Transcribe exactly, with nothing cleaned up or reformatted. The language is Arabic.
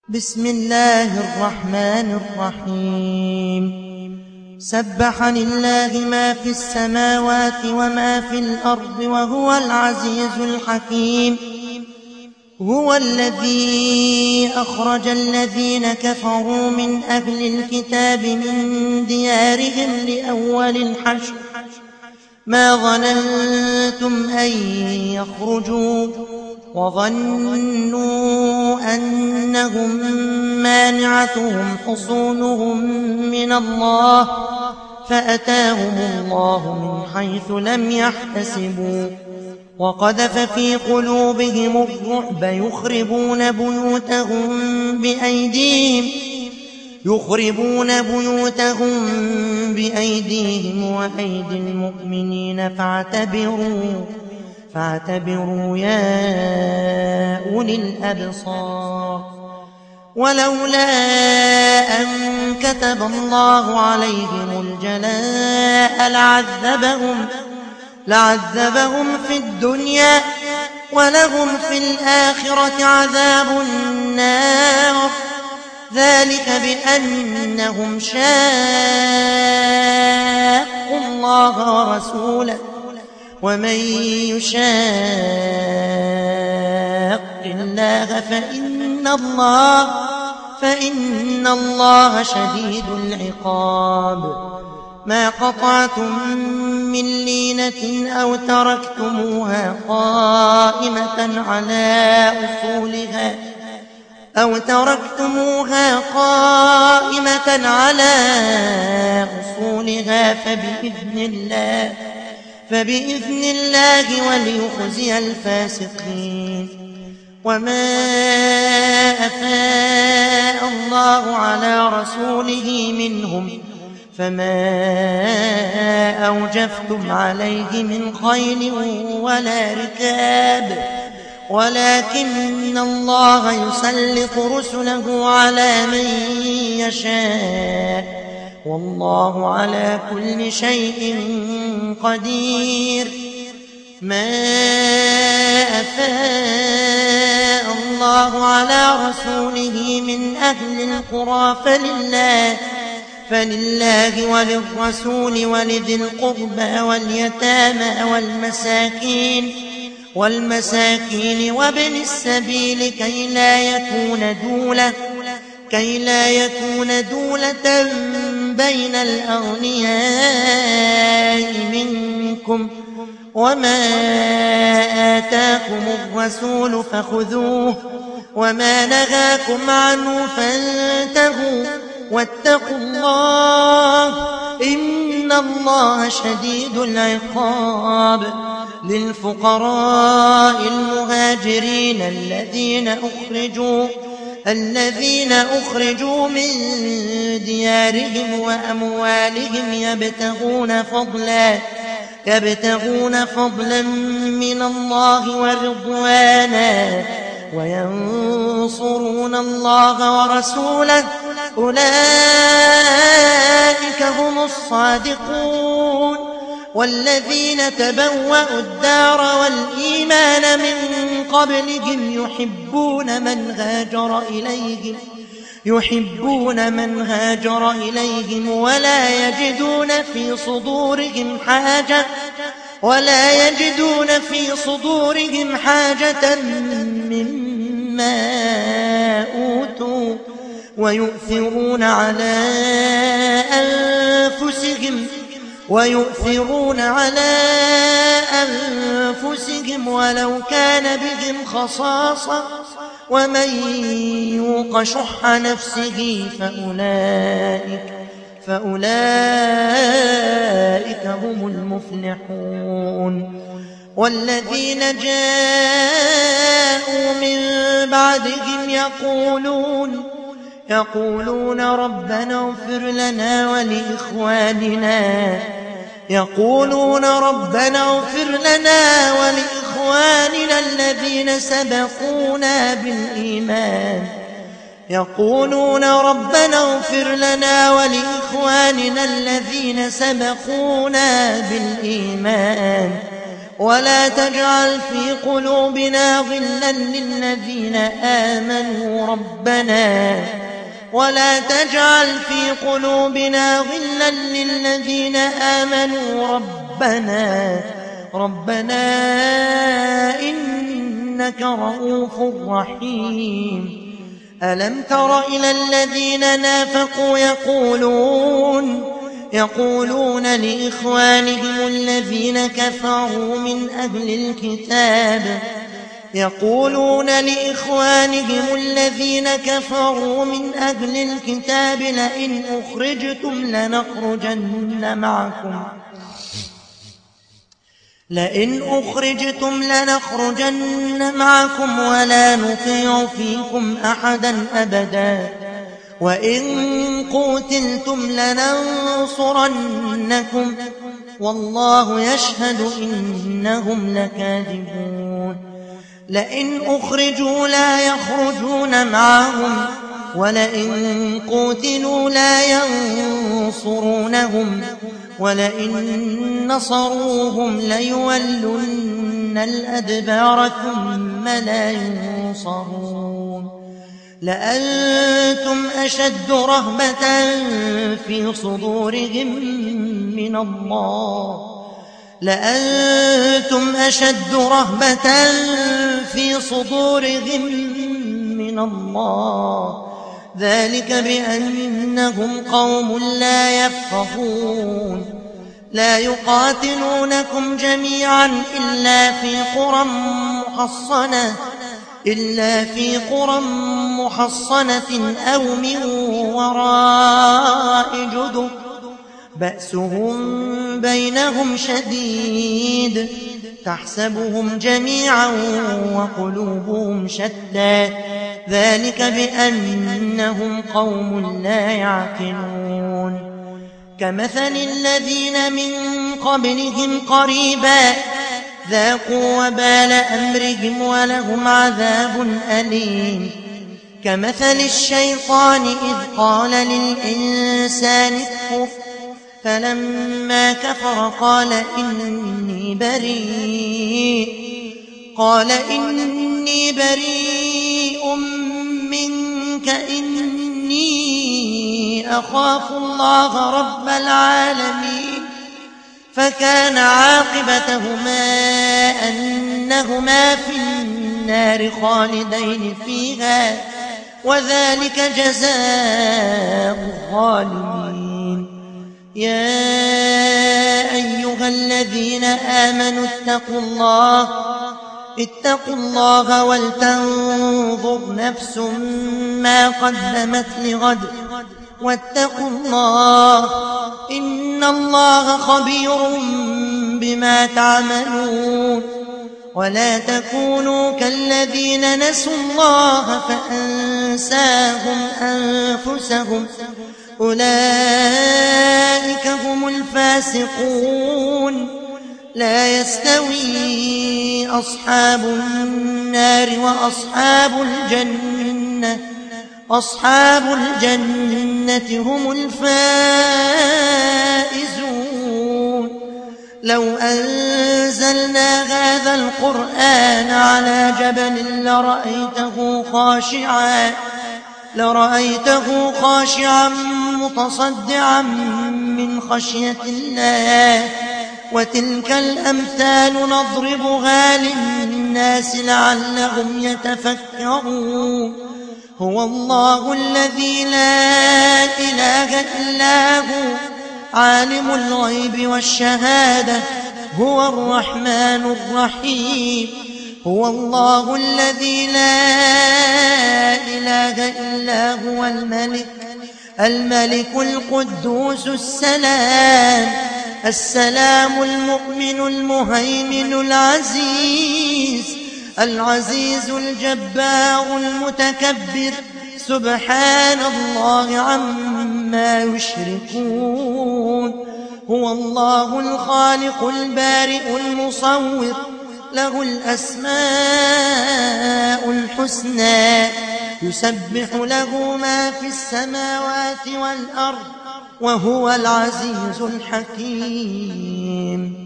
بسم الله الرحمن الرحيم. سبح لله ما في السماوات وما في الأرض وهو العزيز الحكيم. هو الذي أخرج الذين كفروا من أهل الكتاب من ديارهم لأول الحشر ما ظننتم أن يخرجوا وظنوا أنهم مانعتهم حصونهم من الله فأتاهم الله من حيث لم يحتسبوا وقذف في قلوبهم الرعب يخربون بيوتهم بأيديهم يخربون بيوتهم بأيديهم وأيدي المؤمنين فاعتبروا فاعتبروا يا أولي الأبصار. ولولا أن كتب الله عليهم الجلاء لعذبهم لعذبهم في الدنيا ولهم في الآخرة عذاب النار ذلك بأنهم شاقوا الله ورسوله ومن يشاق الله فإن الله فإن الله شديد العقاب. ما قطعتم من لينة أو تركتموها قائمة على أصولها أو تركتموها قائمة على أصولها فبإذن الله فبإذن الله وليخزي الفاسقين. وما أفاء الله على رسوله منهم فما أوجفتم عليه من خيل ولا ركاب ولكن الله يسلط رسله على من يشاء والله على كل شيء قدير. ما أفاء الله على رسوله من أهل القرى فلله فلله وللرسول ولذي القربى واليتامى والمساكين والمساكين وابن السبيل كي لا يكون دولة كي لا يكون دولة بين الأغنياء منكم. وما آتاكم الرسول فخذوه وما نهاكم عنه فانتهوا واتقوا الله إن الله شديد العقاب. للفقراء المهاجرين الذين أخرجوا الذين أخرجوا من ديارهم وأموالهم يبتغون فضلا يبتغون فضلا من الله ورضوانا وينصرون الله ورسوله أولئك هم الصادقون. والذين تبوأوا الدار والإيمان من قبلهم يحبون من هاجر إليهم يحبون من هاجر إليهم ولا يجدون في صدورهم حاجة ولا يجدون في صدورهم حاجة مما أوتوا ويؤثرون على أنفسهم ويؤثرون على أنفسهم ولو كان بهم خصاصة ومن يوق شح نفسه فأولئك فأولئك هم المفلحون. والذين جاءوا من بعدهم يقولون يقولون ربنا اغفر لنا ولإخواننا يقولون ربنا اغفر لنا ولإخواننا الذين سبقونا بالإيمان يقولون ربنا اغفر لنا ولإخواننا الذين سبقونا بالإيمان ولا تجعل في قلوبنا غلا للذين آمنوا ربنا ولا تجعل في قلوبنا غلا للذين آمنوا ربنا ربنا إنك رؤوف رحيم. ألم تر إلى الذين نافقوا يقولون يقولون لإخوانهم الذين كفروا من أهل الكتاب يقولون لإخوانهم الذين كفروا من أهل الكتاب لئن أخرجتم لنخرجن معكم لئن أخرجتم لنخرجن معكم ولا نطيع فيكم أحدا أبدا وإن قوتلتم لننصرنكم والله يشهد إنهم لكاذبون. لئن أخرجوا لا يخرجون معهم ولئن قوتلوا لا ينصرونهم ولئن نصروهم ليولن الأدبار ثم لا ينصرون. لأنتم أشد رهبة في صدورهم من الله لأنتم أشد رهبة في صدورهم من الله ذلك بأنهم قوم لا يفقهون. لا يقاتلونكم جميعا إلا في قرى محصنة إلا في قرى محصنة أو من وراء جدر بأسهم بينهم شديد تحسبهم جميعا وقلوبهم شتى ذلك بأنهم قوم لا يعقلون. كمثل الذين من قبلهم قريبا ذاقوا وبال أمرهم ولهم عذاب أليم. كمثل الشيطان إذ قال للإنسان اكفر فلما كفر قال إني بريء قال إني بريء منك إني أخاف الله رب العالمين. فكان عاقبتهما أنهما في النار خالدين فيها وذلك جزاء الظالمين. يا أيها الذين آمنوا اتقوا الله اتقوا الله ولتنظر نفس ما قدمت لغد واتقوا الله إن الله خبير بما تعملون. ولا تكونوا كالذين نسوا الله فأنساهم أنفسهم أولئك هم الفاسقون. لا يستوي أصحاب النار وأصحاب الجنة أصحاب الجنة هم الفائزون. لو أنزلنا هذا القرآن على جبل لرأيته خاشعا لرأيته خاشعا متصدعا من خشية الله. وتلك الأمثال نضربها للناس لعلهم يتفكرون. هو الله الذي لا إله إلا هو عالم الغيب والشهادة هو الرحمن الرحيم. هو الله الذي لا إله إلا هو الملك الملك القدوس السلام السلام المؤمن المهيمن العزيز العزيز الجبار المتكبر سبحان الله عما يشركون. هو الله الخالق البارئ المصور له الأسماء الحسنى يسبح له ما في السماوات والأرض وهو العزيز الحكيم.